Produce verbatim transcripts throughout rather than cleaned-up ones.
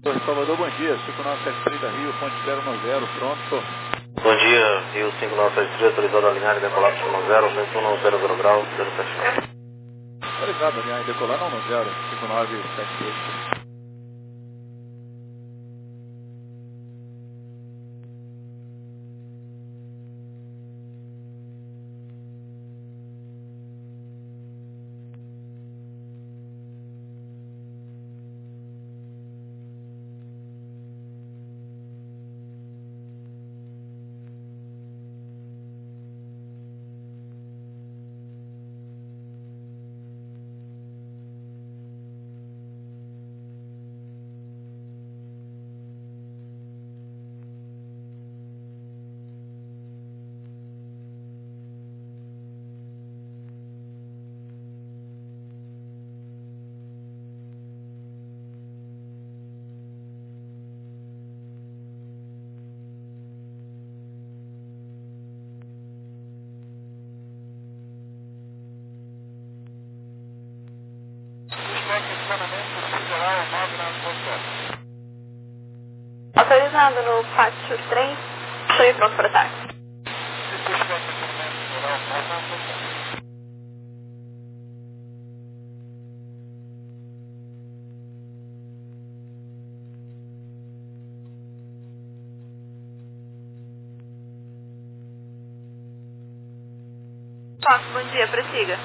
Salvador, bom dia. cinco nove sete três da Rio, ponte zero nove zero, pronto. Bom dia, Rio cinco nove sete três, autorizado a alinhar e decolar para nove zero, vento um zero zero graus, zero sete nove. Autorizado a alinhar e decolar, não nove zero, cinco nove sete três. Autorizado no pátio três, estou pronto para ataque. Fox, bom dia, prossiga.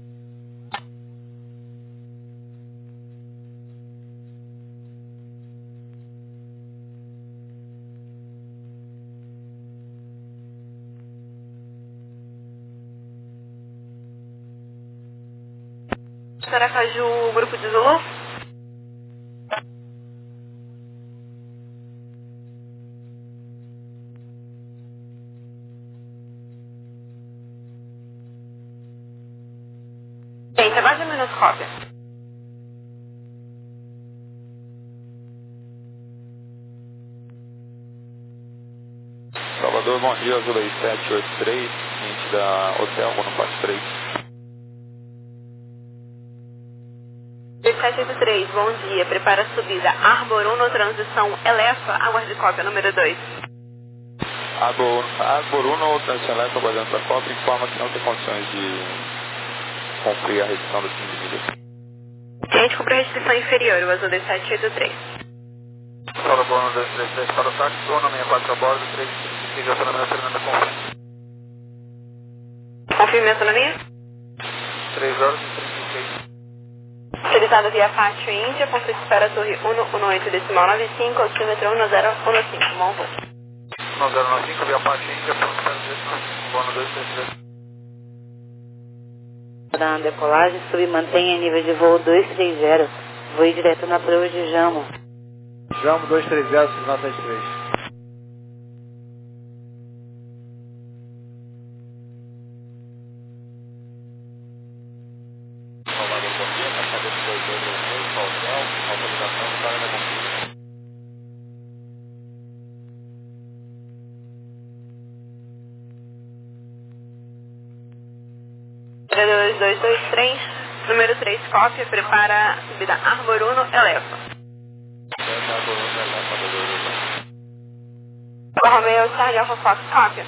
Saracaju, grupo de Zulu? Gente, aguarde um minuto, cópia. Salvador, bom dia, Azul aí sete oito três, cliente da Hotel Monopax três. sete oito três, bom dia. Prepara a subida. Arbor um, transição Elefa, aguarde cópia número dois. Arbor um, transição Elefa, aguardando a cópia, informa que não tem condições de cumprir a restrição do fim de milha. Cliente cumpre a restrição inferior, o Azul sete oito três. Salvador um dois três três para o táxi, um sessenta e quatro a bordo, três siga a autonomia Fernanda Confirme. Confirme a autonomia? três horas e trinta e seis. Utilizado via Pátio Índia, conflito espera Torre um um oito decimal nove cinco, altímetro um zero um cinco, bom voo. um zero nove cinco, via Pátio Índia, ponto zero decimal cinco, bono dois três três. Da decolagem, submantenha nível de voo dois três zero, voe direto na proa de Jamo. Jamo dois três zero, cinco nove sete três. dois dois dois três, número três, cópia, prepara a subida Arbor um, Elefa. Romeo, Charlie Alpha Fox, cópia.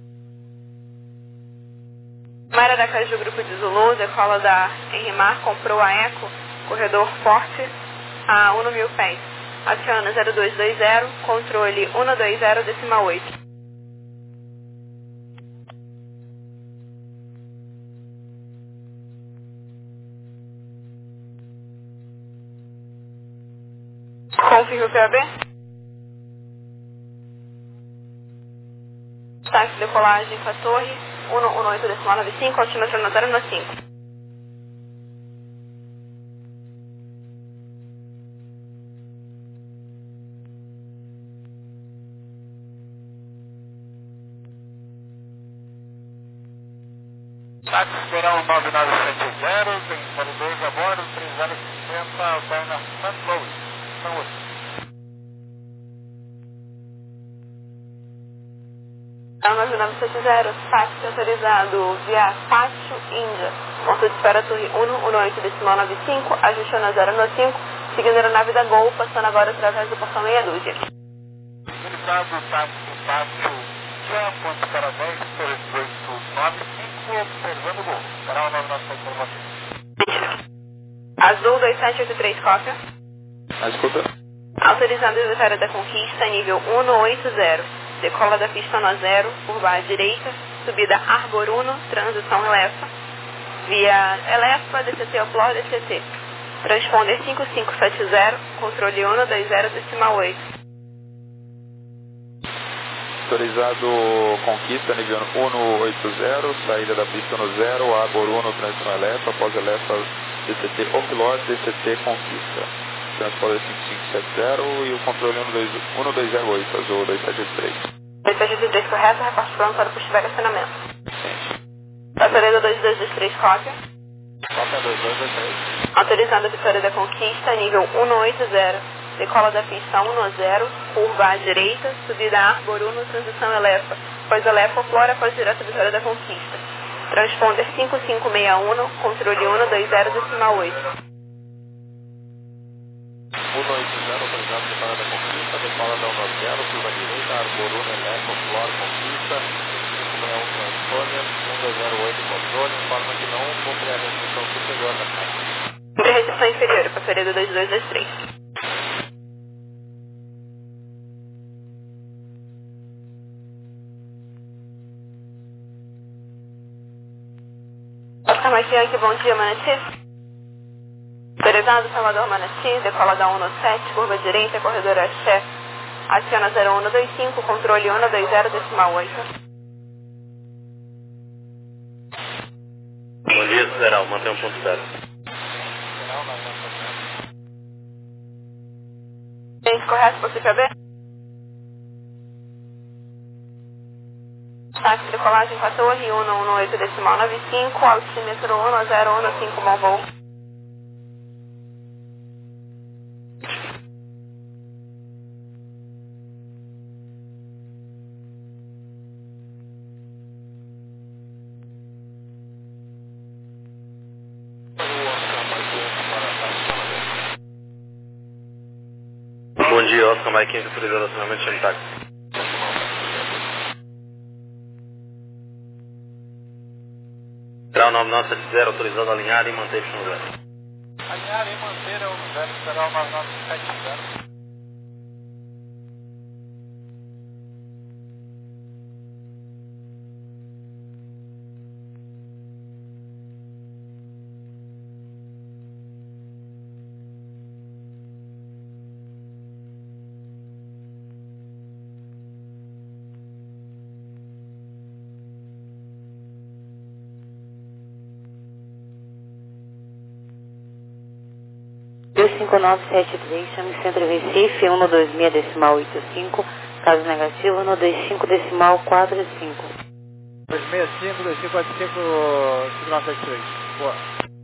Mara da Caju, grupo de Zulu, decola da Henrimar, comprou a Eco, corredor forte a um mil pés. Aciona zero dois dois zero, controle um dois zero decimal oito. Confirme o P A B. Táxi decolagem com a torre um um oito decimal nove cinco, altímetro no zero cinco. Táxi Verão nove nove sete zero, tem zero dois a bordo, três zero cinquenta, alterna Saint Louis. São oito. nove nove sete zero, táxi autorizado via Pátio Índia. Ponto de espera Torre um um oito decimal nove cinco, ajuste na zero cinco, Seguindo a aeronave da Gol, passando agora através do portão meia dúzia. Utilizado o táxi fácil Jean Ponte Parabéns, Torres oito nove cinco, observando o Gol. Canal nove nove sete informativo. Azul dois sete oito três, cópia. Na escuta. Autorizando a Vitória da Conquista, nível um um oito zero. Decola da pista no zero, curva à direita, subida Arbor Uno, transição Elefa. Via Elefa, D C T Oplor, D C T. Transponder cinco cinco sete zero, controle um dois zero decimal oito. Autorizado Conquista, nível um um oito zero, saída da pista no zero, Arbor Uno, transição Elefa, após Elefa, D C T Oplor, D C T Conquista. Transponder cinco cinco sete zero e o controle um dois zero oito, azul dois sete oito três. dois sete oito três correto, reporte pronto para o posto de estacionamento. Autoriza dois dois dois três, cópia. Cópia dois dois dois três. Autorizando a Vitória da Conquista, nível um um oito zero. Decola da pista um zero, curva à direita, subida Arbor Uno, transição Elefa. Após Elefa, Oplor, após direto Vitória da Conquista. Transponder cinco cinco seis um, controle um dois zero decimal oito. um oito zero, autorizado Vitória da Conquista, decola da um zero, curva direita, Arbor Uno, Elefa, Oplor, Conquista, cinco cinco seis um, transponder, um dois zero oito, controle, informa que não cumpre a restrição superior da taxa. Entre a restrição inferior, passaria do dois dois dois três. Oscar Mike Yankee, bom dia, Manati. Autorizado Salvador Manati, decola da um sete, curva direita, corredor Axé, aciona zero um dois cinco, controle um dois zero decimal oito. Bom dia, Federal, mantém um ponto zero. Gente, correto, possível ver? Táxi decolagem com a torre um um oito decimal nove cinco, altímetro um zero um cinco, bom voo. Bom dia, Oscar Mike Yankee, autorizado acionamento de táxi. Federal nove nove sete zero, autorizado a alinhar e manter no zero. Alinhar e manter o zero, Federal nove nove sete zero. dois cinco nove sete três, chame Centro Recife, um dois seis decimal oito cinco, caso negativo, um dois cinco decimal quatro cinco. dois seis cinco, dois cinco quatro cinco, cinco nove sete três. Boa.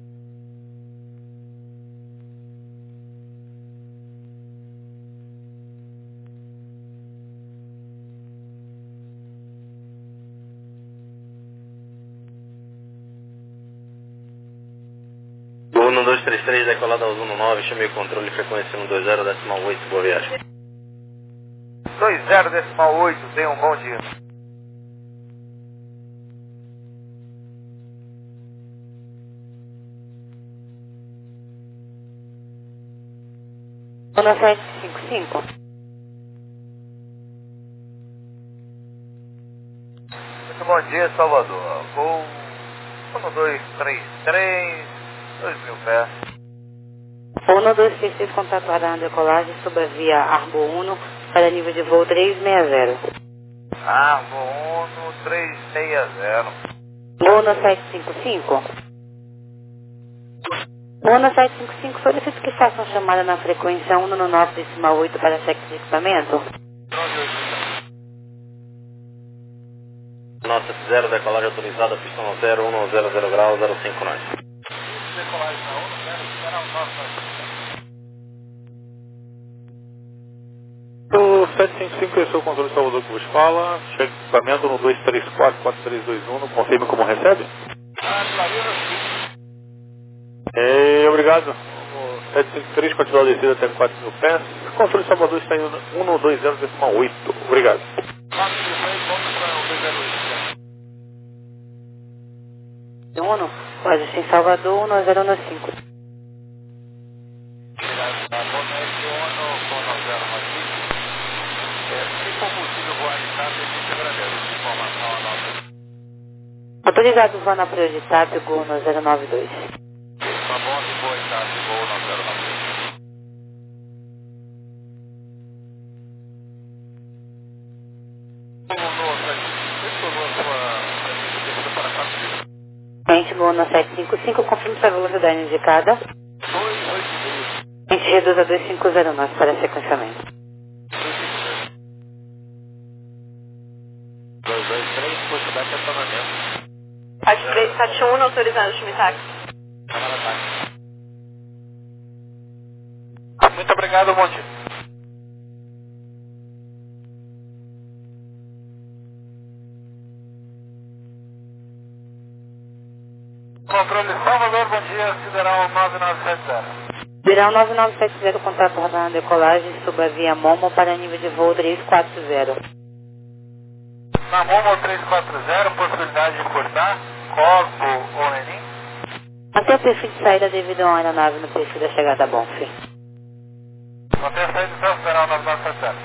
um dois três três, decolada aos um nove, chamei o controle, frequência um dois zero decimal oito, boa viagem. dois zero decimal oito, tenha um bom dia. um sete cinco cinco. Muito bom dia, Salvador. Voo um dois três três, dois mil pés. um dois três três, contato na decolagem sobre a via Arbor Uno para nível de voo trezentos e sessenta. Arbor Uno trezentos e sessenta. um sete cinco cinco. um sete cinco cinco, solicito que façam chamada na frequência um nove decimal oito para cheque de equipamento. Nossa zero, decolagem autorizada, pista no zero, um zero zero grau, zero cinco nove. Decolagem na um zero, espera o nosso. O sete cinco cinco, esse é o controle de Salvador que vos fala. Chega de equipamento no dois três quatro, quatro três dois um, confirme como recebe. Ah, Clarino, É, obrigado. Vamos sete cinco três, continua a descida até quatro mil pés. Controle Salvador está em um dois zero oito. Obrigado. Uno, pode ser em Salvador, um zero um cinco. Autorizado o voo na Prioritário, Gol no zero nove dois. Tá bom, de boa, tá, de boa, não quero mais. Cliente Gol no sete cinco cinco, confirme sua velocidade indicada. Cliente reduz a dois cinco zero nove para sequenciamento. dois dois três, pushback acionamento. Tati um, autorizado o Chimitax. Muito obrigado, Monte. Controle Salvador, bom dia, Sideral nove nove sete zero. Sideral nove nove sete zero, contato rodando decolagem, suba via Momo para nível de voo três quatro zero. Na Momo três quatro zero, possibilidade de cortar, Corpo ou Enim? Até o perfil de saída devido a uma aeronave no perfil da chegada a Bonfim. Até a saída do Sideral nove nove sete zero.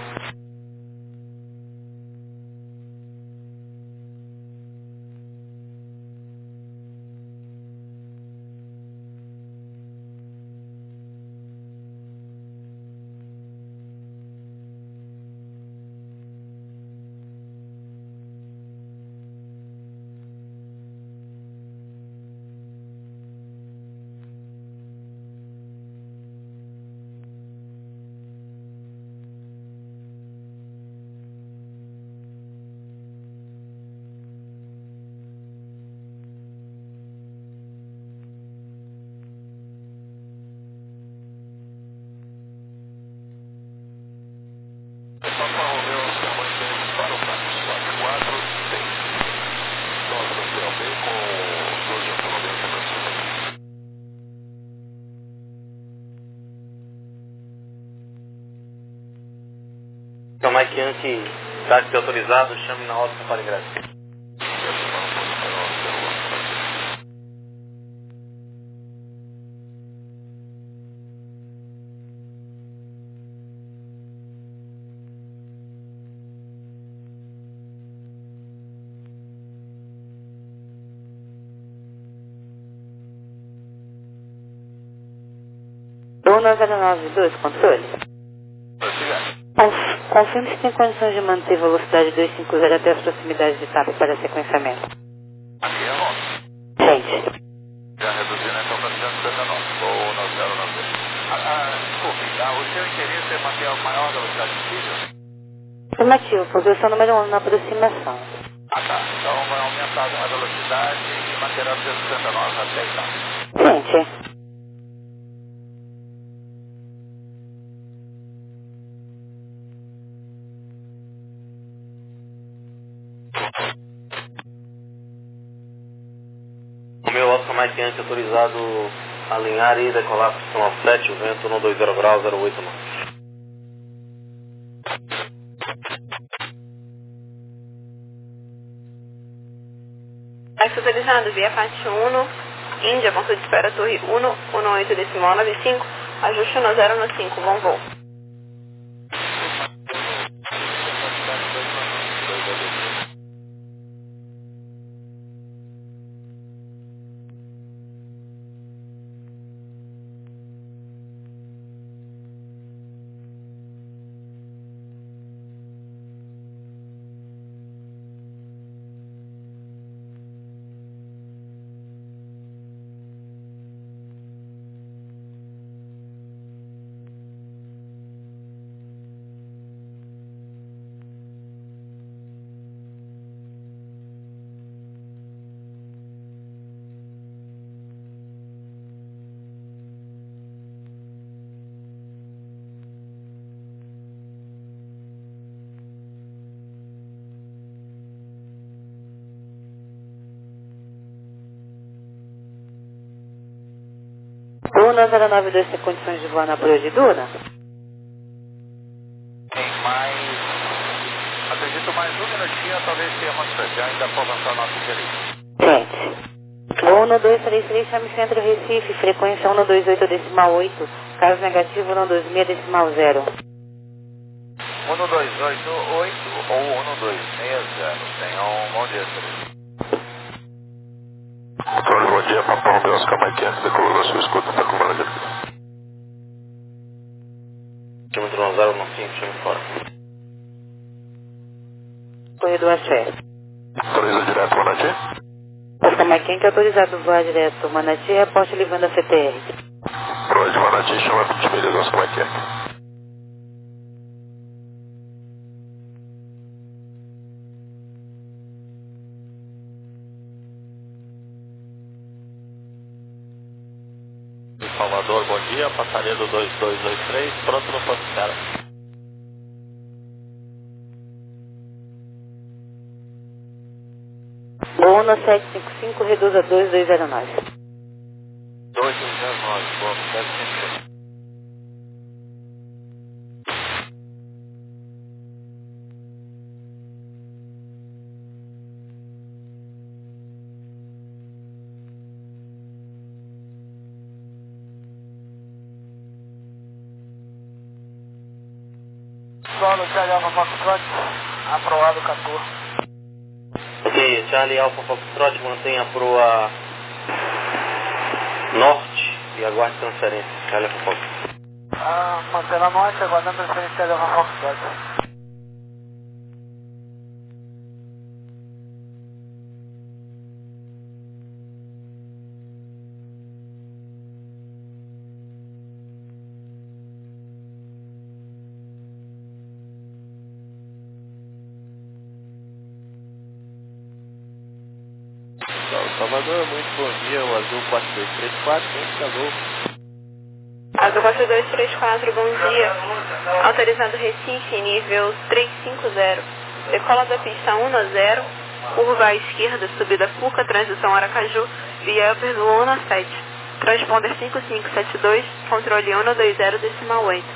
Então, Mike Yankee, táxi autorizado, chame na Oscar para ingresso. um zero nove dois, controle. Conf- Confirme se tem condições de manter velocidade dois cinco zero até as proximidades de T A P para sequenciamento. Aqui é bom. Gente, Já reduzindo então para cento e setenta e nove, ou no zero nove. Ah, ah, desculpe, ah, o seu interesse é manter a maior velocidade possível? afirmativo, posição número um na aproximação. Ah tá, então vai aumentar a velocidade e manter a cento e setenta e nove até então. Gente, O meu Oscar Mike Yankee autorizado a alinhar e decolar para o nove sete, o vento um dois zero graus, zero oito nove. Táxi autorizado via Fat um, Índia, ponto de espera Torre um, um oito decimal nove cinco, ajuste no zero no cinco, bom voo. Uno zero nove dois tem condições de voar na Proa de Duna? Tem mais... Acredito mais um minutinho, talvez tenha uma já ainda para avançar o nosso direito. Gente. Uno dois três três, chame Centro Recife, frequência um dois oito decimal oito, caso negativo um dois seis decimal zero. um dois oito oito ou um dois seis zero, tenham um bom dia, senhor. Controle, bom dia, Papa Romeo Oscar Mike Yankee, decolou da sua escuta, está com vaga de Quilômetro zero nove cinco, chame fora. Corredor Axé. Autoriza direto, Manati. Oscar Mike Yankee, autorizado voar direto Manati, reporte levando a C T R. Proa de Manati, chama vinte milhas, Oscar Mike Yankee. Salvador, bom dia, passaria do dois dois dois três, pronto no ponto zero. Uno sete cinco cinco, reduza dois dois zero nove. dois dois zero nove, bom, deve ser. Solo Charlie Alpha Foxtrot, aprovado quatorze. Ok, Charlie Alpha Foxtrot, mantenha a proa norte e aguarde transferência. Charlie Alpha Fox. Ah, mantendo a norte, aguardando a transferência Charlie Alpha Foxtrot. Salvador, muito bom dia, o Azul quatro dois três quatro, muito calor. Azul quatro dois três quatro, bom dia. Autorizado Recife, nível trezentos e cinquenta. Decola da pista um zero, curva à esquerda, subida Cuca, transição Aracaju, via upper do um sete. Transponder cinco cinco sete dois, controle um dois zero decimal oito.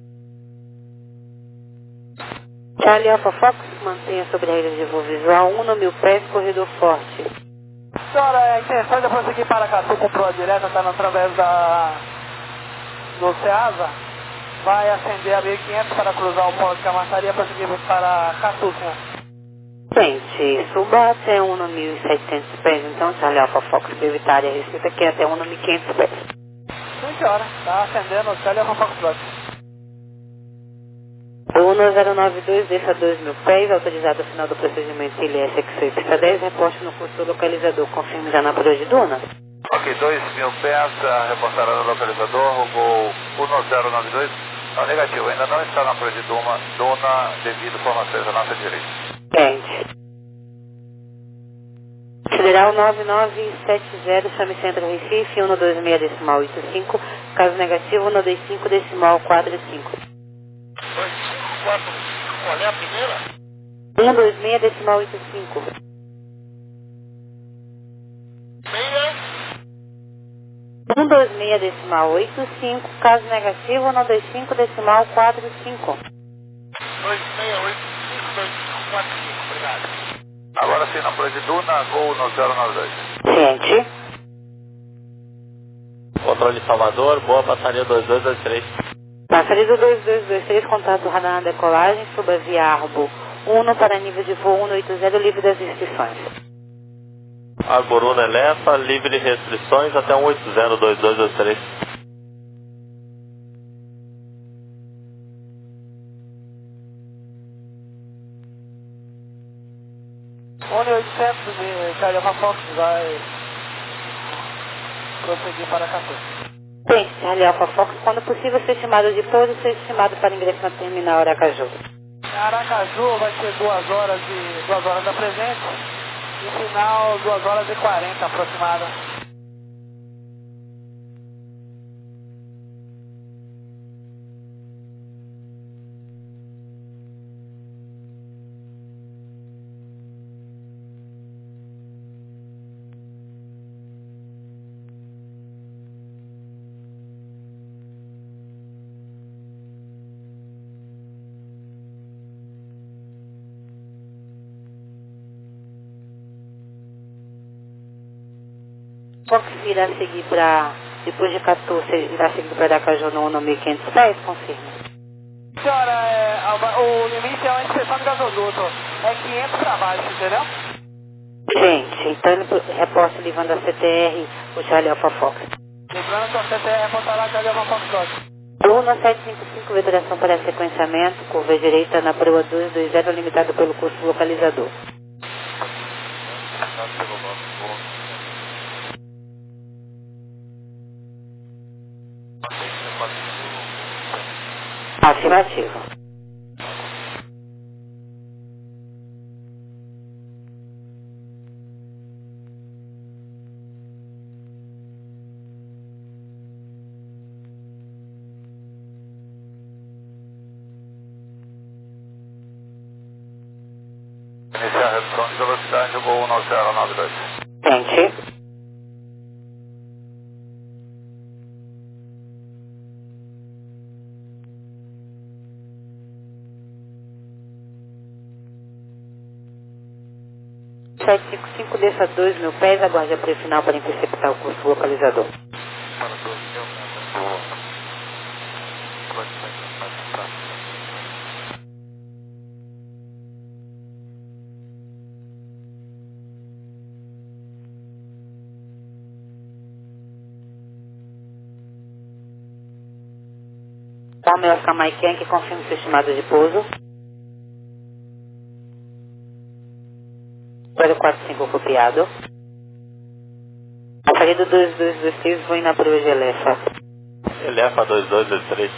Charlie Alpha Fox, mantenha sobre a rede de voo visual um mil pés, corredor forte. Senhora, a intenção de prosseguir para Catu com proa direta, está através da do Ceasa. Vai acender a mil e quinhentos para cruzar o ponto de Camaçaria para seguir para Catu, senhor. Gente, suba até um mil e setecentos pés, então, Charlie Alpha Fox, para evitar a receita aqui até um mil e quinhentos pés. Sim, senhora, está acendendo o Charlie Alpha Foxtrot. Uno zero nove dois, desça dois mil pés, autorizado ao final do procedimento I L S X seis pista dez, reporte no curso localizador, confirme já na Proa de Duna. Ok, dois mil pés, reportaram no localizador, o voo um zero nove dois. Não, negativo, ainda não está na Proa de Duna, Duna devido formações à nossa direita. Gente. Federal nove nove sete zero, chame Centro Recife, um dois seis decimal oito cinco, caso negativo um dois cinco decimal quatro cinco. dois cinco quatro, qual é a primeira? um dois seis decimal oito cinco. um dois seis decimal oito cinco, caso negativo um dois cinco decimal quatro cinco. dois seis oito cinco dois cinco quatro cinco, obrigado. Agora sim, na Proa de Duna, gol no zero nove dois. Gente. Controle Salvador, boa passaria dois dois dois três. Passaria do dois dois dois três, contato radar na decolagem, suba via Arbo um para nível de voo cento e oitenta, livre das restrições. Arbor um Elefa, livre de restrições até um oito zero dois dois dois três. um oitocentos de Charlie Alpha Fox vai prosseguir para Catu. Bem, Charlie Alpha Fox, quando possível, ser chamado de pouso, ser estimado para ingresso na terminal Aracaju. Aracaju vai ser duas horas e duas horas da presença e final duas horas e quarenta aproximada. Fox irá seguir para, depois de quatorze, irá seguir para Aracaju no mil e quinhentos pés, confirma. Senhora, é, a- o limite é a inspeção do gasoduto. É quinhentos para baixo, entendeu? Gente, então ele reporta levando a C T R, o Charlie Alpha Fox. Lembrando que o C T R reportará que ali é uma Foxtrot. Turno sete cinco cinco, veteração para sequenciamento, curva direita na proa dois dois zero, limitado pelo curso localizador. Afirmativo. Iniciar a redução de velocidade do voo nove zero nove dois. Gente. sete cinco cinco, desça dois mil pés, aguarde apoio final para interceptar o curso localizador. Palme Oscar Mike Yankee, confirme seu estimado de pouso. zero quatro cinco copiado. Saída dois dois dois seis, vou na proa de Elefa. Elefa dois dois dois três.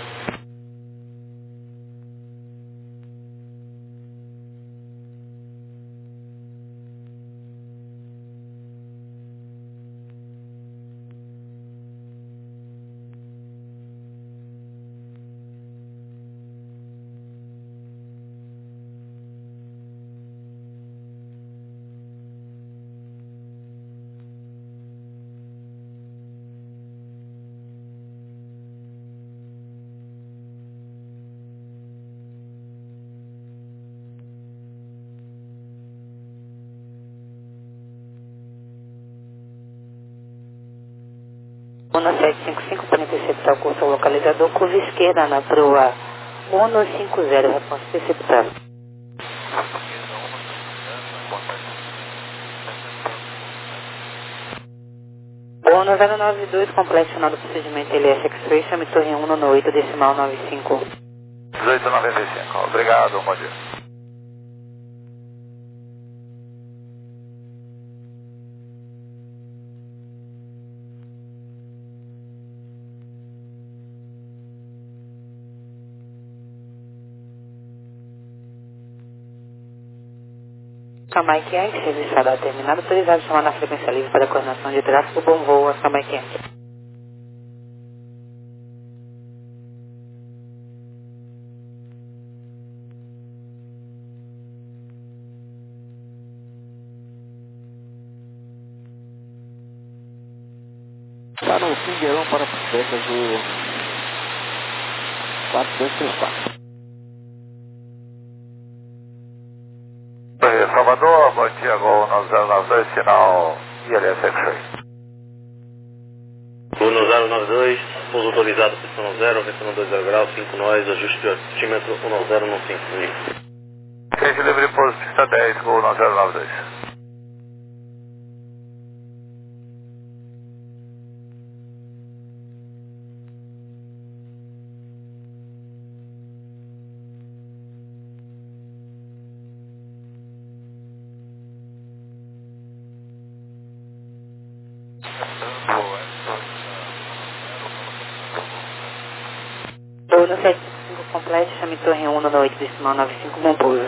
Uno sete cinco cinco para interceptar o curso localizador, curva esquerda na proa uno cinco zero, resposta interceptada. Uno zero nove dois, complexo final do procedimento L S X-Ray, chame torre um no oito decimal nove cinco. dezoito noventa e cinco. Obrigado, bom dia. Mike Yankee, serviço radar terminado, autorizado a chamar na frequência livre para a coordenação de tráfego, bom voo, Oscar Mike Yankee. Está no Pingueirão para Secas, o quatro dois três quatro. Oi, Salvador, bom dia, voo nove zero nove dois, sinal I L S X-Ray. Uno zero nove dois, pouso autorizado, posição zero, retorno dois zero graus, cinco nós, ajuste de altímetro um zero nove cinco. Frente livre, pouso pista dez, voo nove zero nove dois. Uno sete cinco cinco completo, chame torre um no oito decimal nove cinco, bom pouso.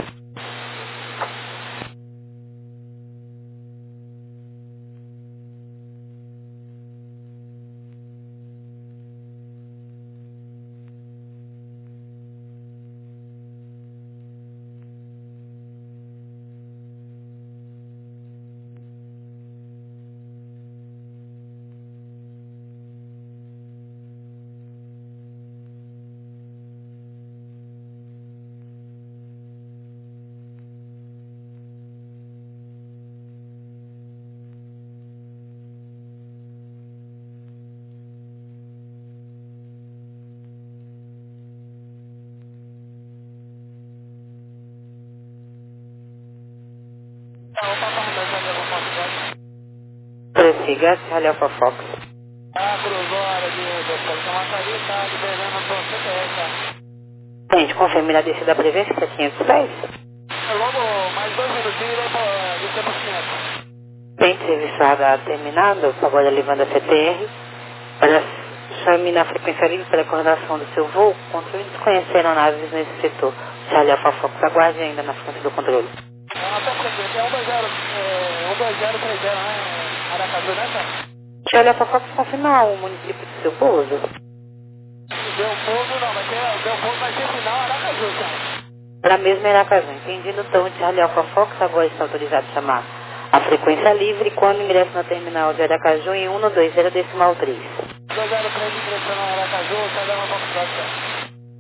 Siga, Charlie Alpha Fox. Ah, cruzou a área de Polo Camaçari, está liberando para o C P S. Gente, confirme na descida prevista para quinhentos pés. Logo, mais dois minutinhos e vai descer para quinhentos. Bem, serviço radar terminado, agora levando a C T R. Para examinar a frequência livre para a coordenação do seu voo, controle desconheceram naves nesse setor. Charlie Alpha Fox, aguarde ainda na frente do controle. Ah, até frequência, é um dois zero, é, um dois zero três zero, né? Aracaju, né, cara? Charlie Alpha Fox, confirma o município do seu pouso. Deu pouso não, vai ter, deu pouso vai ser final Aracaju, cara. Para a mesma Aracaju, entendido então, Charlie Alpha Fox agora está autorizado a chamar a frequência livre quando ingressa na terminal de Aracaju em um dois zero decimal três. dois zero três ingressando na Aracaju, Charlie Alpha Fox, cara.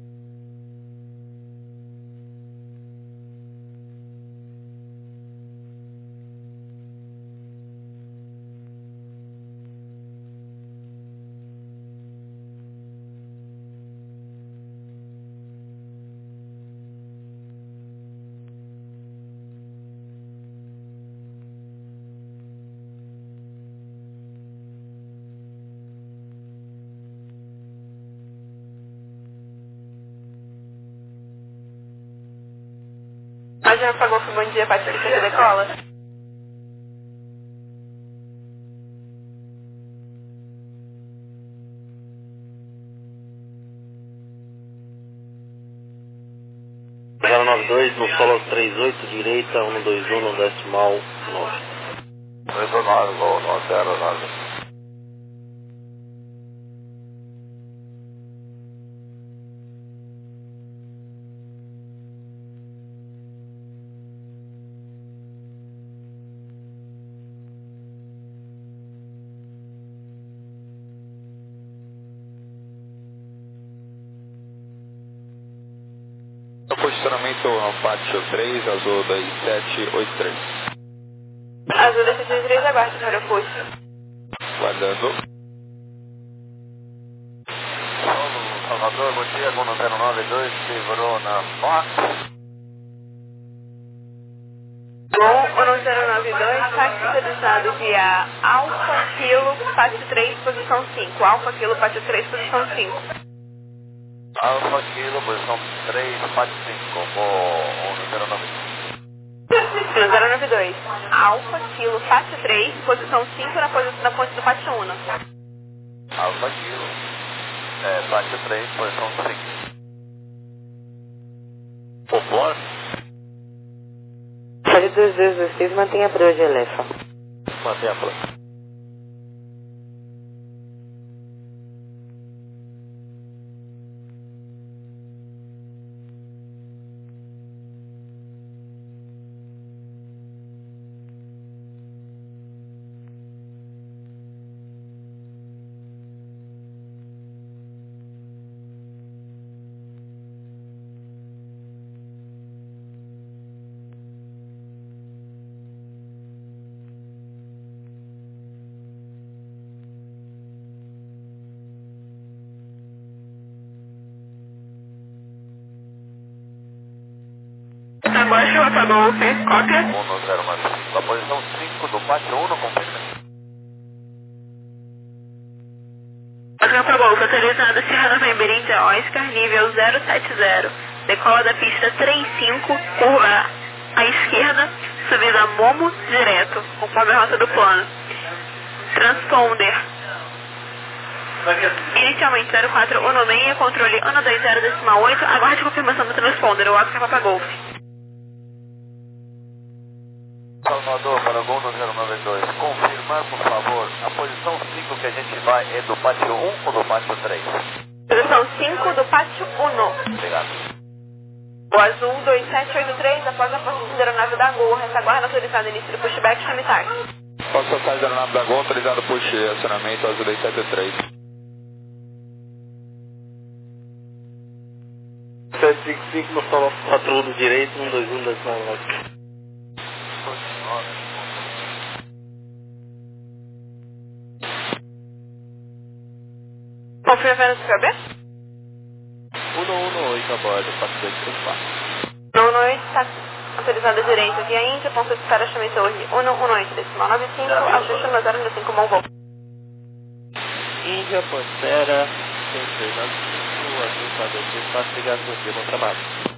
A já pagou com bom dia, Patrícia de decola? zero nove dois no solo três oito, direita, um dois um no decimal nove. dois nove, no zero nove. Posicionamento no pátio três, azul dois sete oito três. Azul dois sete oito três, aguarde para o push. Guardando. Salvador, bom dia, Gono zero nove dois, livrou na Fox. Bom, Gono zero nove dois, táxi autorizado via Alfa Kilo, pátio três, posição cinco. Alfa Kilo, pátio três, posição cinco. Alfa Kilo, posição três, pátio cinco, Gono zero nove dois. zero nove dois, Alfa Kilo, pátio três, posição cinco na, posi na ponte do pátio um. Alfa Kilo, é, pátio três, posição cinco. Popor? Charlie dois dois dois seis, mantenha para hoje, Elefa. Mantenha para. Abaixo, apagou, cópia. um zero nove cinco, a posição cinco do pátio um, confirma. Rampa Golf, autorizada Sierra November India Oscar, nível zero sete zero. Decola da pista trinta e cinco, curva à esquerda, subida Momo, direto, conforme a rota do plano. Transponder. Inicialmente zero quatro um seis, controle um dois zero decimal oito, aguarde confirmação do transponder, o Oscar Papa Golf. Salvador, para o Gono zero nove dois, confirmar, por favor, a posição cinco que a gente vai é do pátio um ou do pátio três? Posição cinco do pátio um. Obrigado. O azul dois sete oito três, após a força de aeronave da Gol, retaguarda autorizada início do pushback, chame táxi. Posso passar da aeronave da Gol, autorizado push, acionamento azul dois sete três. sete cinco cinco no solo quatro do direito, um dois um decimal nove. Confirma apenas o K B? um um oito a bordo, quatro dois três quatro. um um oito, táxi. Autorizada direita via Índia, ponto de espera Chame Torre um um oito, decimal nove cinco, ajuste no zero nove cinco, bom voo. Índia, ponto de espera, seis três nove cinco, ajuste quatro dois três quatro, obrigado, bom dia, bom trabalho.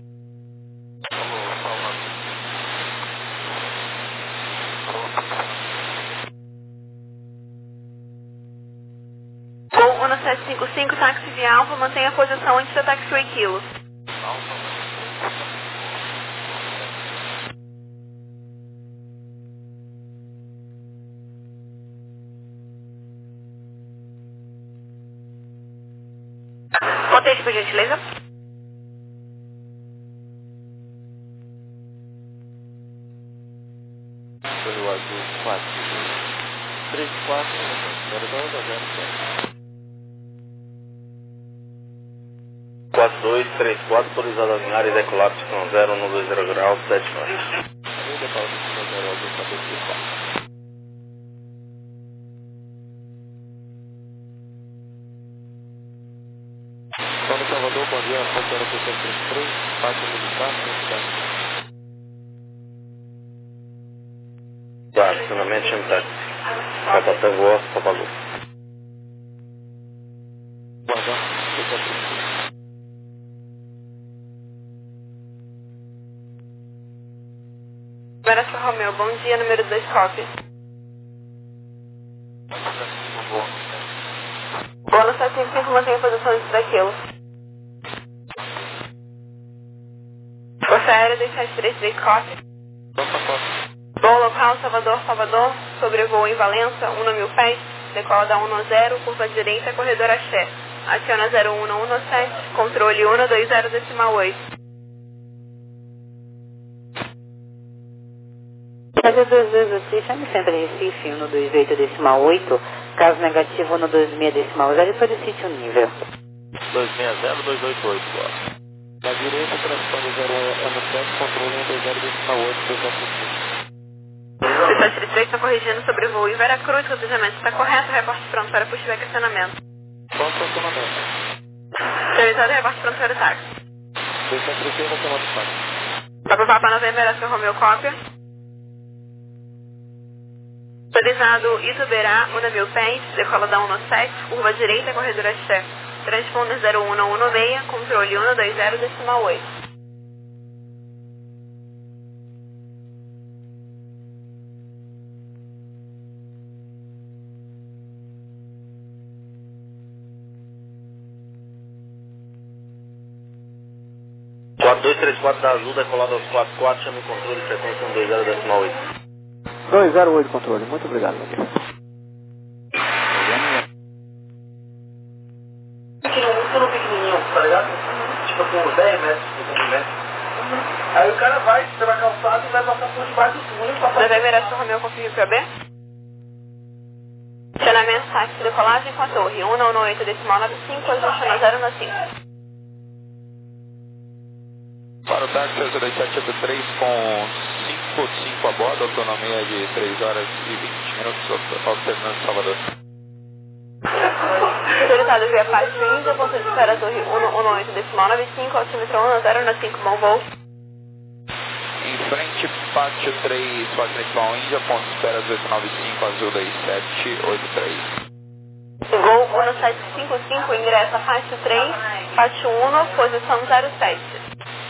Gol um sete cinco cinco, táxi via Alfa, mantenha a posição antes da taxiway Kilo. Contente, por gentileza. Pelo azul quatro três quatro, zero dois zero sete. quatro dois três quatro, autorizado a alinhar e decolar Y zero um dois zero graus, sete baixo. Eu decolo Y zero azul quatro três quatro. São Salvador, bom dia, fronteira seiscentos e trinta e três, pátio militar, cidade. Tá, acionamento Chame Táxi. Papa Tango Oscar, Papa Lu. Guardar, seiscentos e trinta e três. Vera Romeu, bom dia, número dois, copy. Bônus sete cinco cinco, mantenha a posição antes daquilo. Força Aérea dois sete três três, copy. Voo local, Salvador, Salvador, sobrevoo em Valença, um mil pés, decola da um zero, curva direita, corredor Axé. Aciona zero um um sete, controle um dois zero, decimal oito. Rádio dois dois seis, chame Centro Recife, um dois oito, decimal oito, caso negativo, um dois seis, decimal zero, e solicite o nível. dois seis zero dois oito oito, agora. Na direita, transpone zero um sete, controle um dois zero, decimal oito, dois quatro cinco. dois sete três três está corrigindo sobrevoo em Veracruz, o cruzamento está correto, reporte pronto para pushback acionamento. Pronto para acionamento. Priorizado reporte pronto para o táxi. dois sete três três, vai tomar do táxi. Papa Papa Novembro, Alfa Romeo, cópia. Autorizado Ituberá, um mil pés, decola da um sete, curva direita, corredor Axé. Transponder zero um um seis, controle um dois zero, decimal oito. quatro dois três quatro da Azul, decolado aos quatro quatro, chame o controle, frequência um dois zero, decimal oito. dois zero oito, controle. Muito obrigado, meu Deus. Pequenininho, pequenininho, tá ligado? Tipo com uns dez metros de comprimento. Aí o cara vai pela calçada e vai passar por debaixo do túnel e passar... Novembro, Alfa Romeo, confirme para B. Acionamento, táxi, decolagem com a torre, um um oito, decimal nove cinco, ajuste no zero nove cinco. Para o táxi zero dois sete oito três com cinco cinco a bordo, autonomia de três horas e vinte minutos, alternando Salvador. Autorizado via Pátio Índia, ponto de espera torre um um oito, decimal nove cinco, altímetro um zero nove cinco, bom voo. Em frente, Pátio três, Pátio principal Índia, ponto de espera dezoito nove cinco, Azul dois sete oito três. Gol um sete cinco cinco, ingressa Pátio três, Pátio um, posição zero sete.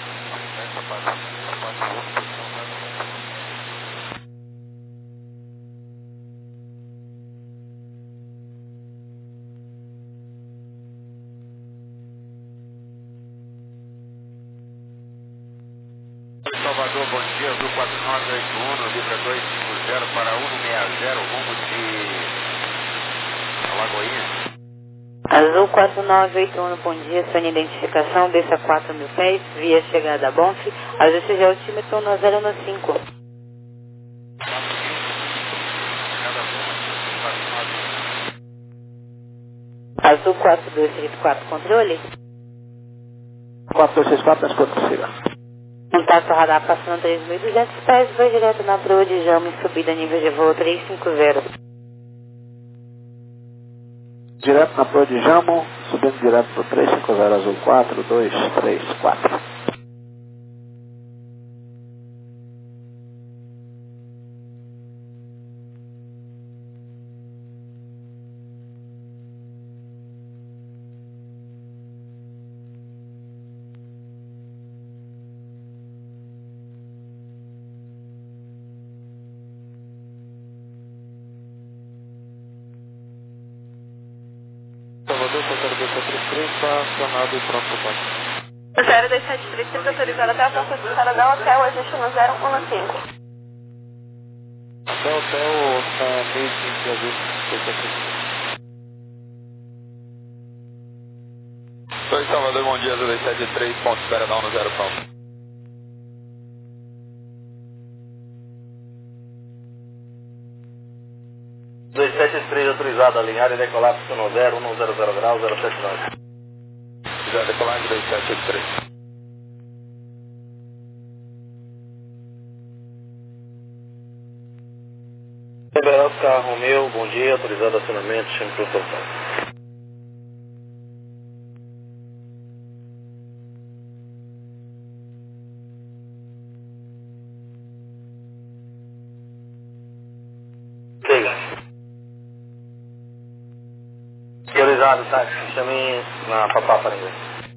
Salvador, bom dia, Azul quatro nove oito um, Libra dois cinco zero para um seis zero, rumo de Alagoinha. Azul quatro nove oito um, bom dia, sua identificação, desça quatro mil pés, via chegada a Bonfe, ajuste de altímetro um zero nove cinco. Azul quatro dois três quatro, controle. quatro dois seis quatro, transporte possível. Contato radar passando três mil e duzentos pés, vai direto na proa de Jama, subida nível de voo trezentos e cinquenta. Direto na proa de Jamo, subindo direto para o trezentos e cinquenta, Azul quatro dois três quatro. Salvador, zero dois sete três três, está acionado e pronto para o zero dois sete três três autorizado até a porta do Cidadão, hotel existe no zero um cinco. Até o hotel com meio de aviso. Oi, Salvador, bom dia, zero dois sete três, ponto espera down no zero pronto. dois sete três autorizado, alinhar e decolar para no zero, um zero zero grau, zero sete nove. Já decolar de dois sete três. Oscar Romeu, bom dia, autorizado acionamento, chame para o total. Autorizado, tá? Chame na papá para inglês.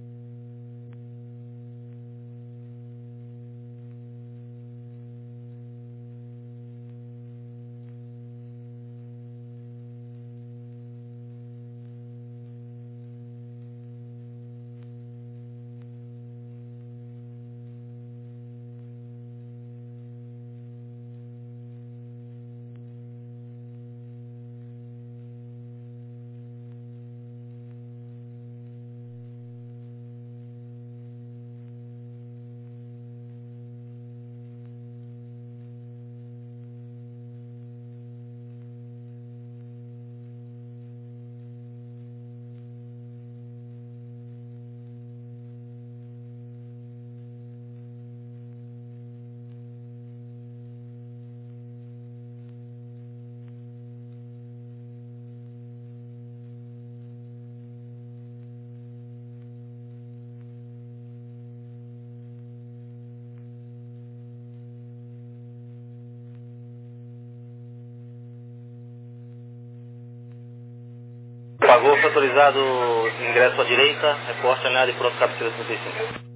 Pagou, foi autorizado ingresso à direita, reporte alinhado e pronto, captura trinta e cinco.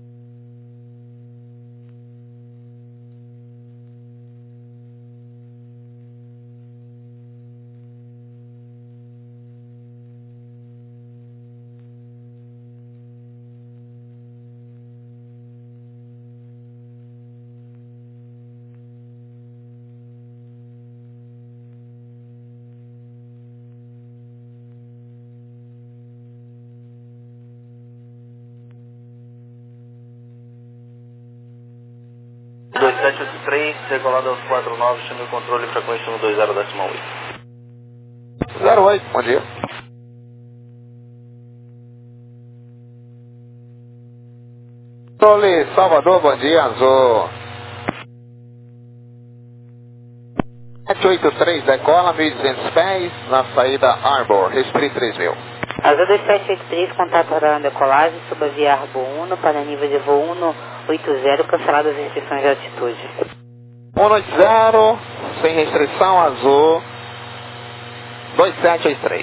dois sete oito três, decolado aos quatro nove, chame o controle frequência um dois zero decimal oito. zero oito, bom dia. Controle Salvador, bom dia, Azul. sete oito três, decola, mil e duzentos pés, na saída Arbor, restrito três mil. Azul dois sete oito três, contato horário de decolagem, suba via Arbor um para nível de voo cento e oitenta, canceladas as restrições de altitude. cento e oitenta, sem restrição, Azul dois sete oito três.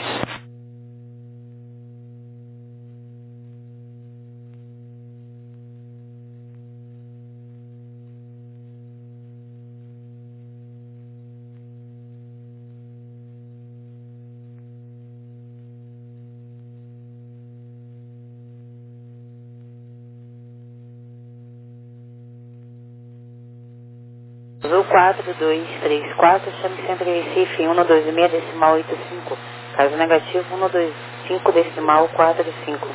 Azul quatro dois três quatro, chame Centro Recife um dois seis decimal oito cinco. Caso negativo um dois cinco decimal quatro cinco.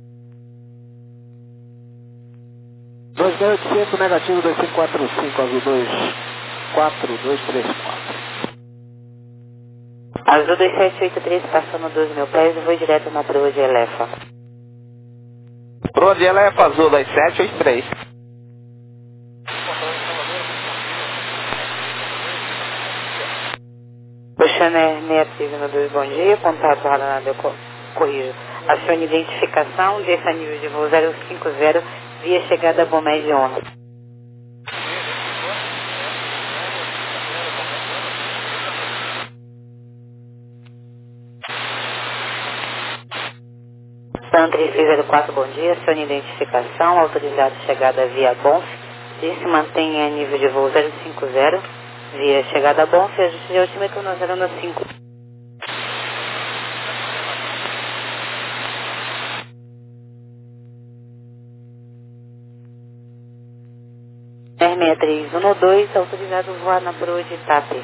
dois mil e oitocentos, negativo dois cinco quatro cinco, Azul dois quatro dois três quatro. Azul dois sete oito três, passando doze mil pés, vou direto na proa de Elefa. Proa de Elefa, Azul dois sete oito três. Oxané Neatriz no dois, bom dia, contato Paraná, corrijo. Acione identificação, desça nível de voo zero cinco zero, via chegada a Bomé de Honra. Pan três seis zero quatro, bom dia, acione identificação, autorizado chegada via Bonf, e se mantenha a nível de voo zero cinco zero, via chegada a Bonf, ajuste de altímetro no zero cinco. seis três um dois, autorizado voar na proa de Itape.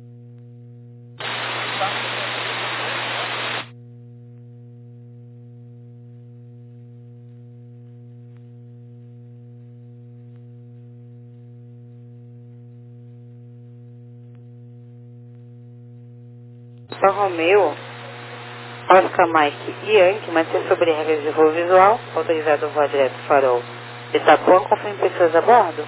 Alfa Romeo, Oscar Mike e Yankee, manter sobre regras de voo visual, autorizado voar direto farol Itapuã, confirme pessoas a bordo.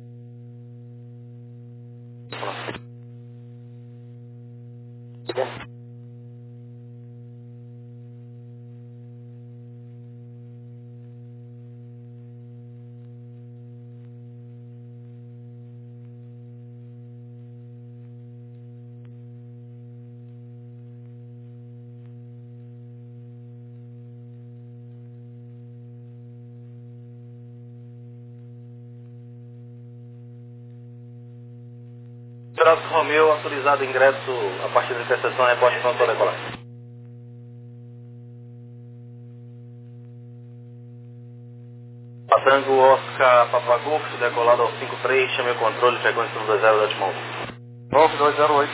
Oscar Romeo, autorizado ingresso a partir da interseção, reposte pronto para decolar. Tango Oscar Papa Golf, decolado ao cinco três, chame o controle, frequência um dois zero da Atmon. Golf dois zero oito.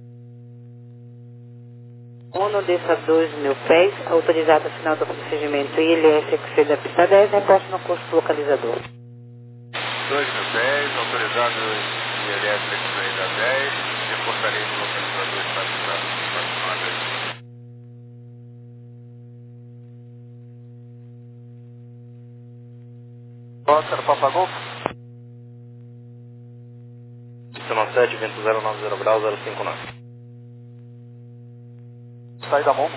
Uno desça dois mil pés, autorizado ao final do procedimento I L S X C da pista dez, reposte no curso localizador. dois mil dez, autorizado I L S X C da dez, reportaria de localizador estacionado. Oscar Papa Golf. Y sete, vento zero nove zero graus, zero cinco nove. Saída Momo.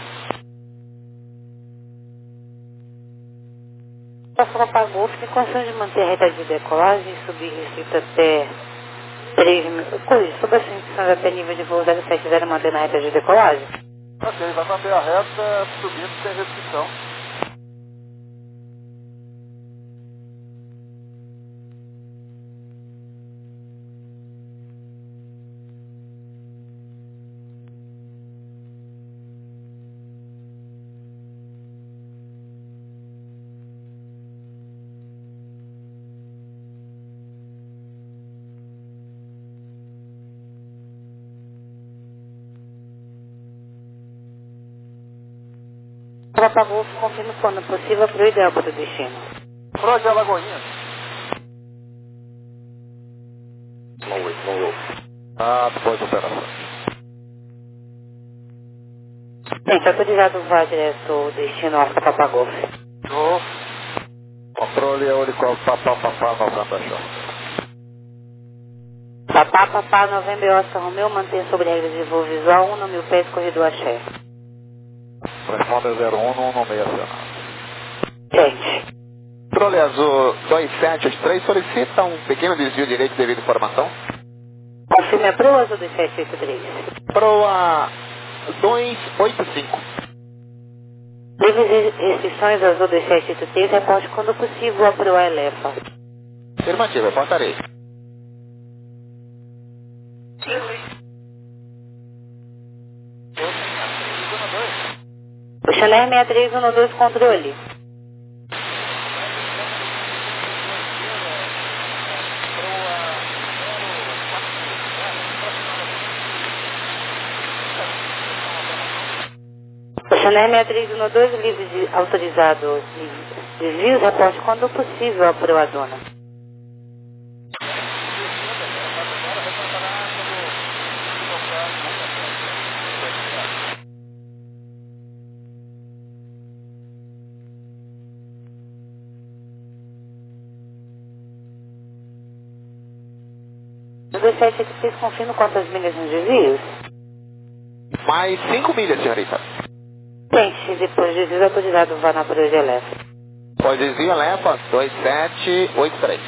Oscar Papa Golf, tem condições de manter a reta de decolagem e subir restrito até três mil. Coisa, sob as condições até nível de voo zero sete zero, mantendo a reta de decolagem? Ok, vai manter a reta subindo sem restrição. Papa Golf, confirme quando possível para o ideal para o destino. Proa de Alagoinha. Não oito, não oito. Ah, depois de operação. Gente, autorizado voar direto ao destino Oscar Papa Golf. Show. Controle helicóptero Papá Papá Novembro Show. Papá Papá Novembro Oscar Romeo, mantém sobre regras de voo visual um mil pés, corredor Axé. Responda zero um no um seis acionado. Gente, Controle Azul dois sete oito três solicita um pequeno desvio direito devido à informação. confirme a proa Azul dois sete oito três. Proa dois oito cinco. Livres restrições Azul dois sete oito três, reporte quando possível a proa Elefa. Afirmativa, reportarei. O Chanel seis três um dois, controle. O Chanel seis três um dois, livre de autorizado desvios, reporte quando possível a proa dona. O dois sete oito três, confirma quantas milhas nos desvios? Mais cinco milhas, senhorita. Tente, depois de desvio autorizado, vá na proa de Elefa. Pois desvio Elefa dois sete oito três.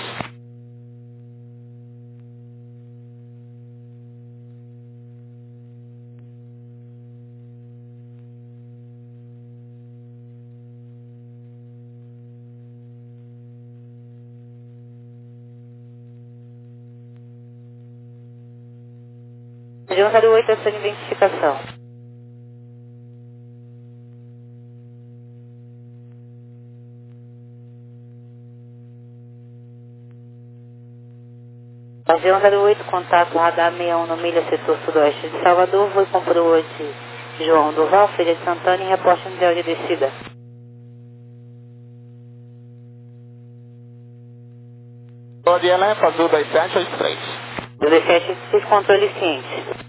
De um zero oito, a sua identificação. Região zero oito, contato radar sessenta e um no milha setor sudoeste de Salvador, voo com proa de João Duval, Feira de Santana e reposta mundial de descida. Pode ela é azul dois sete oito três. dois sete oito três, controle ciente.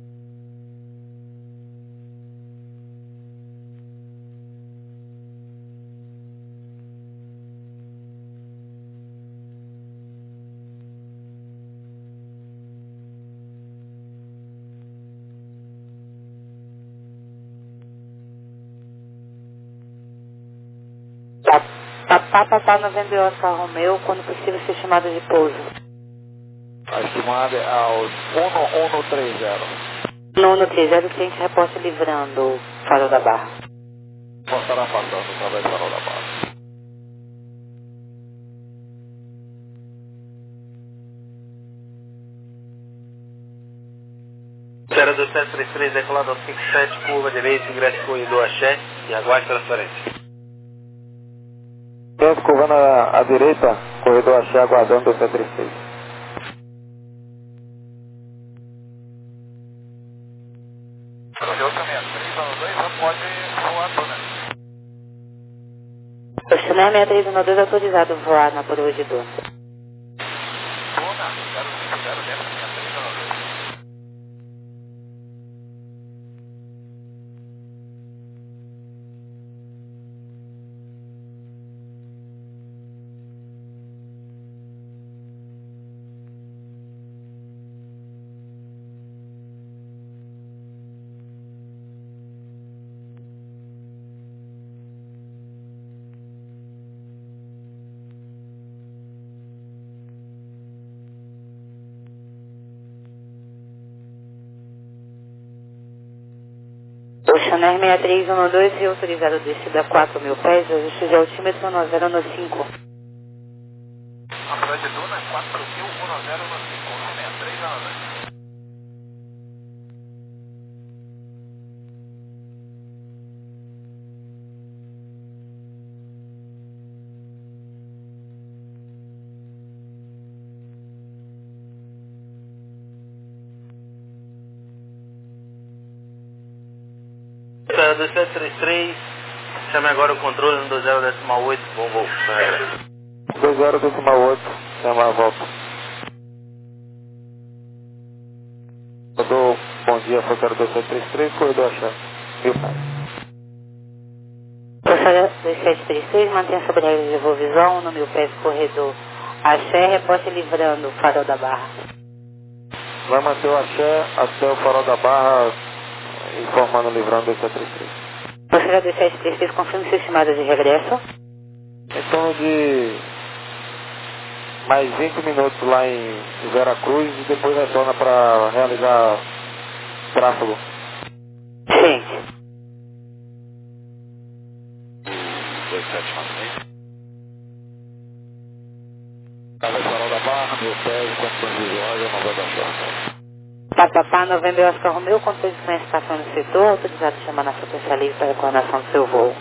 Papá, papá, novembro Oscar Romeu, quando possível ser chamada de pouso. A estimada é aos um um três zero. um um três zero, cliente reporte livrando Farol da Barra. Estará passando através do Farol da Barra. zero dois sete três três, decolado ao cinco sete, curva direita, ingresso corredor Axé e aguarde transferência. Cliente curvando à direita, corredor Axé, aguardando dois sete três três. O Chanel sessenta e três um dois autorizado a voar na coroa de Dona. O Chanel sessenta e três um dois reautorizado a descida a quatro mil pés, ajuste de altímetro no zero no cinco. Atrás de Duna, quatro mil, um zero no cinco, sessenta e três um dois. dois sete três três, chame agora o controle no dois zero oito, bom voo. dois zero oito, chama a volta. Corredor, bom dia, foi zero dois sete três três, corredor Axé, mil pés. Professora dois sete três três, mantenha sobre a regra de voo visual no mil pés corredor Axé, reposte livrando o Farol da Barra. Vai manter o Axé até o Farol da Barra, informando, livrando dois sete três três. Professora dois sete três três, confirme sua estimada de regresso. Em torno de mais vinte minutos lá em Veracruz e depois retorna para realizar tráfego. Sim. dois sete nove seis. Através do Farol da Barra, mil pés, condições visuais, eu não vou dar sorte. Papapá, novembro Oscar Romeu, controle de estação no setor, autorizado a chamar na frequência livre para a coordenação do seu voo.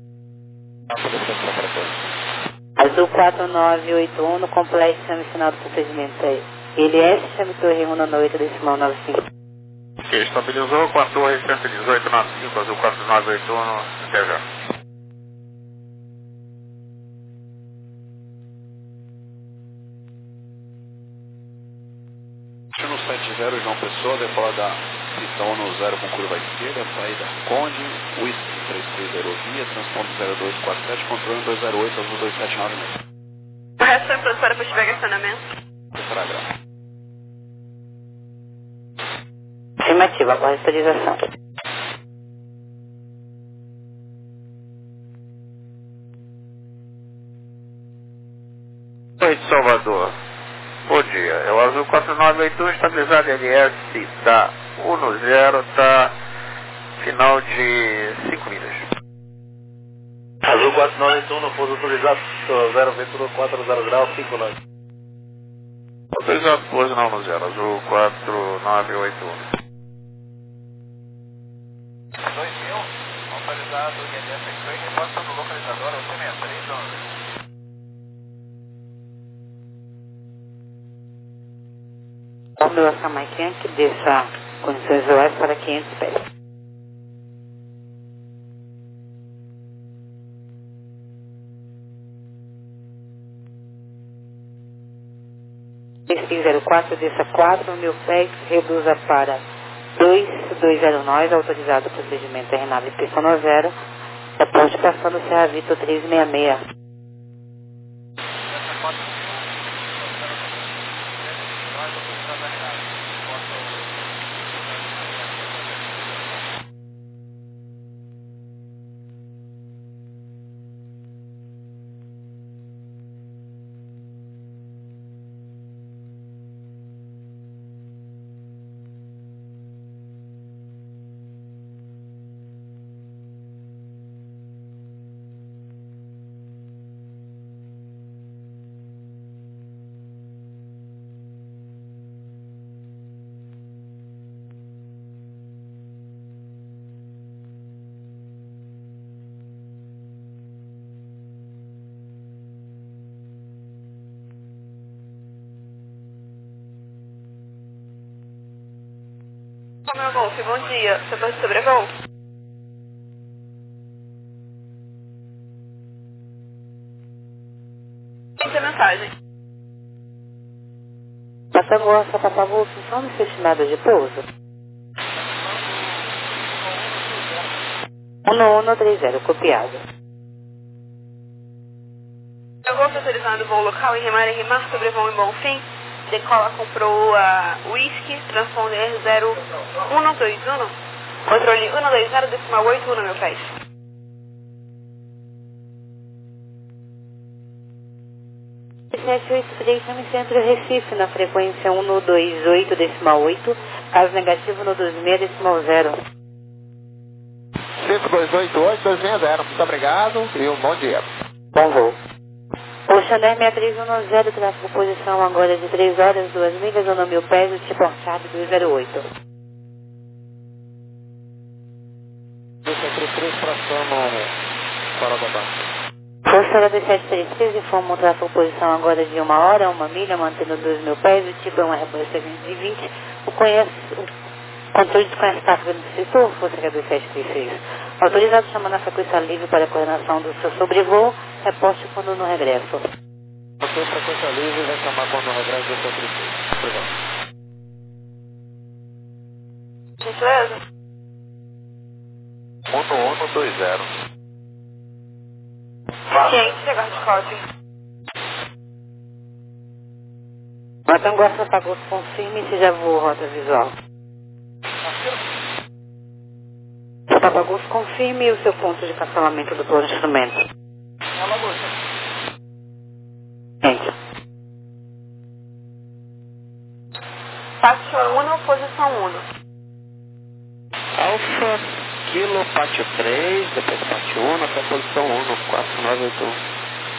Azul quatro nove oito um, no complexo, chame final do procedimento aí. L S, chame torre um nove oito, decimal nove cinco. Ok, estabilizou com a torre cento e dezoito nove cinco, azul quatro nove oito um, até já. No sete zero, João Pessoa, decola da pista um no zero com curva à esquerda, saída Conde, Whisky três três Aerovia, transponto zero dois quatro sete, controle dois zero oito, azul dois sete nove seis. O resto foi pronto para possível estacionamento. Terceira grau. Afirmativa, após autorização. Oi, de Salvador. Bom dia, é o Azul quatro nove oito um, estabilizado L S, tá um no zero, tá final de cinco milhas. Azul quatro nove oito um, no pouso autorizado, zero vírgula quatro zero graus, cinco nove. Autorizado pouso não no zero, Azul quatro nove oito um. dois mil, autorizado I L S X-Ray, reposta no localizador, o sessenta e três um dois. Romeu Oscar Mike Yankee, desça condições visuais para quinhentos pés. três zero quatro, desça quatro mil pés, reduza para dois dois zero nove, autorizado o procedimento R nove pista no zero, reporte passando Serra Vitor três seis seis. Romeu Golf, bom dia. Você pode sobrevoo? Tem mensagem. Patagosta, Papavô, função de estimada de pouso? um um três zero, copiado. Eu vou autorizando o voo local em Remar e Rimar, sobrevoo em Bonfim. Decola comprou a Whisky, transponder zero um dois um, controle um dois zero, decimal oito um, meu pés. sete oito três, chame Centro Recife, na frequência um dois oito, decimal oito, caso negativo no dois seis, decimal zero. cinco dois oito oito dois seis zero, muito obrigado e um bom dia. Bom voo. Ocean Air seis três um zero, tráfego posição agora de três horas, duas milhas, zona mil pés, o tipo Orchard dois zero oito. sete três três, fração fora da base. Força Aérea sete três três, informa o tráfego posição agora de uma hora, uma milha, mantendo dois mil pés, o tipo é um Airbus trezentos e vinte. O conhece, o controle desconhece tráfego do setor, Força Aérea sete três três. Autorizado chamando a frequência livre para a coordenação do seu sobrevoo, reporte quando no regresso. Ok, frequência livre, vai chamar quando no regresso do sete três três. Obrigado. Gentileza? um um dois zero. Ciente, chegar de código. Matanguaça Pagosto, confirme se já voou rota visual. Papagosto, confirme o seu ponto de cancelamento do plano de instrumento. Gente. Pátio um, posição um. Alfa, Kilo, Pátio três, depois Pátio um, até posição um, quatro nove oito um.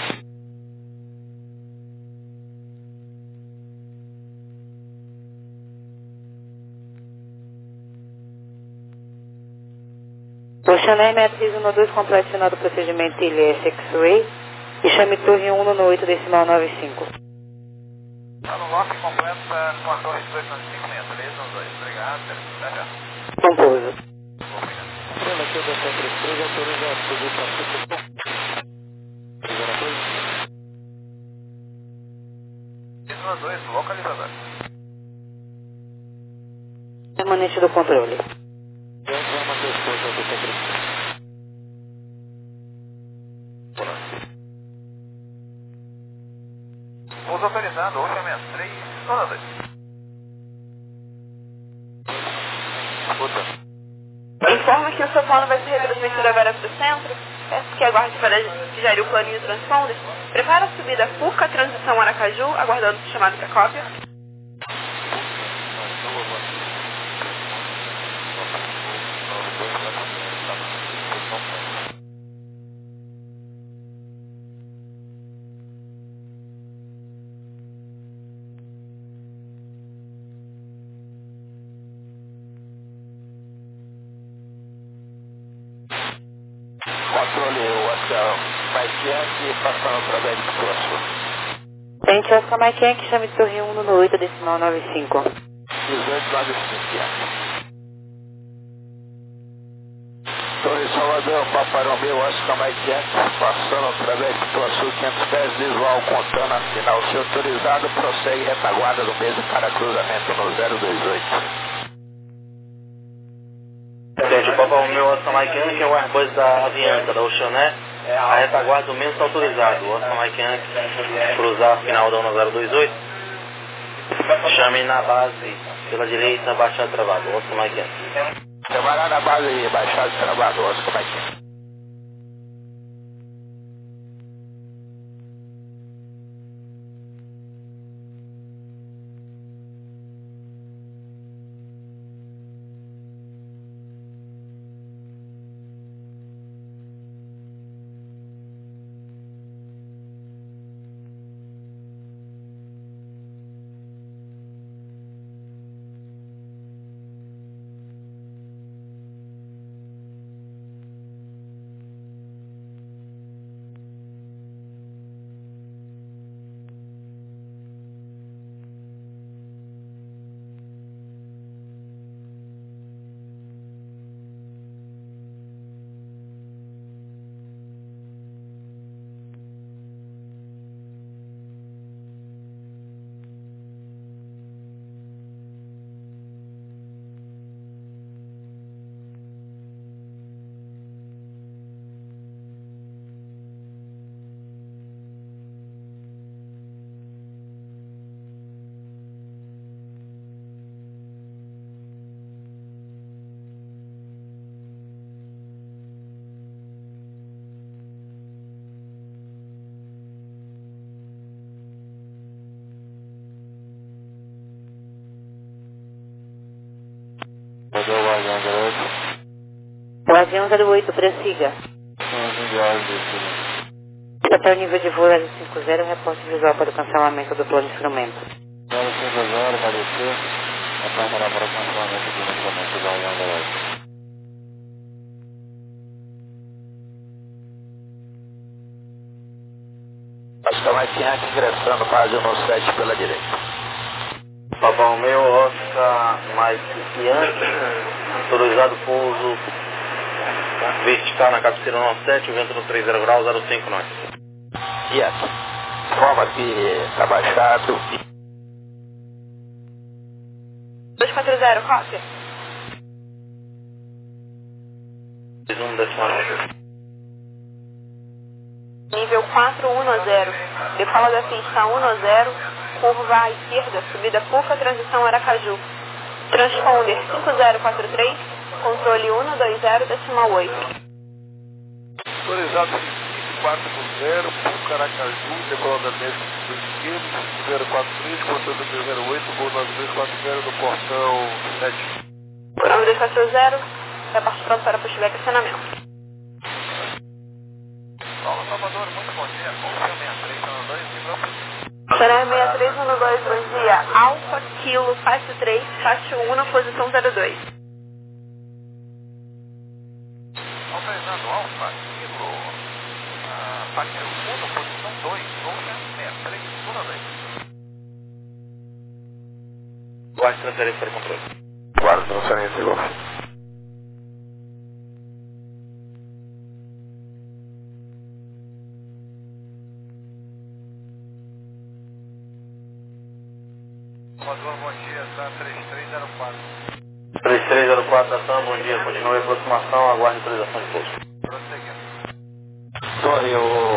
Ocean Air seis três um dois, completo final do procedimento I L S X-Ray e chame torre um no oito, decimal nove cinco. Tá no lock completo com a torre dois nove cinco seis três um dois. Obrigado, até já. Bom pouso. Pela aqui da sete três três, autoriza a subir para cinco. dois um dois, localizador. Permanente do controle. Vamos lá, Matheus, coisa do sete três três. Pouso autorizado, Ocean três, um dois. Escuta. Informa que o seu plano vai ser retransmitido agora para o centro. Peço que aguarde para gerir o planinho transponder. Prepara a subida Fuca, transição Aracaju, aguardando o chamado para cópia. Controle Oscar Mike Yankee, passando através do próximo. Frente Oscar Mike Yankee, chame torre um no oito, decimal nove cinco. dezoito, nove cinco. Torre Salvador, Papai Romeu, Oscar Mike Yankee, passando através de Tuaçu, quinhentos pés, visual contando a final. Se autorizado, prossegue retaguarda do mesmo para cruzamento no zero dois oito. Gente, o Papai Romeu, Oscar Mike Yankee é o Airbus da Avianca, da Oceané. A retaguarda do mesmo está autorizado. O Oscar Mike Yankee cruzar a final da zero dois oito. Chame na base pela direita, baixado travado. Oscar Mike Yankee. Trabalhar na base aí, baixado travado, Oscar Mike Yankee. O avião zero oito, prossiga. Até o nível de voo zero cinco zero, reporte visual para o cancelamento do plano de instrumento. zero cinco zero, vai descer. Apanhará para o cancelamento do instrumento do avião zero oito. Oscar Mike Yankee ingressando base no sete pela direita. Papai Romeu, Oscar Mike Yankee, autorizado pouso vertical na cabeceira no sete, o vento no trinta graus, zero cinco nós. Yankee, forma que está baixado. dois quatro zero, cópia. um decimal. Nível quatro um zero, decola da pista um zero, curva à esquerda, subida Puca, transição Aracaju. Transponder cinco zero quatro três, controle um dois zero, decimal oito. Autorizado cinco quatro zero, Puca, Aracaju, decola da mesa do esquerdo, cinco zero quatro três, controle dois zero oito, voo nove dois quatro zero do portão sete. nove dois quatro zero, reporte pronto para pushback e acionamento. Paulo Salvador, muito bom dia. Confio sessenta e três um dois, livro. Será sessenta e três um dois, bom dia. Alfa, Kilo, faixa três, faixa um, na posição zero dois. Autorizado Alfa, Kilo, ah, faixa um, na posição dois, Golden sessenta e três um dois. Guarde transferência para o controle. Guarda transferência, igual. Salvador, bom dia, está três três zero quatro. três três zero quatro, ação, bom dia. Continue a aproximação, aguarde autorização de pouso. Prosseguindo. Torre, o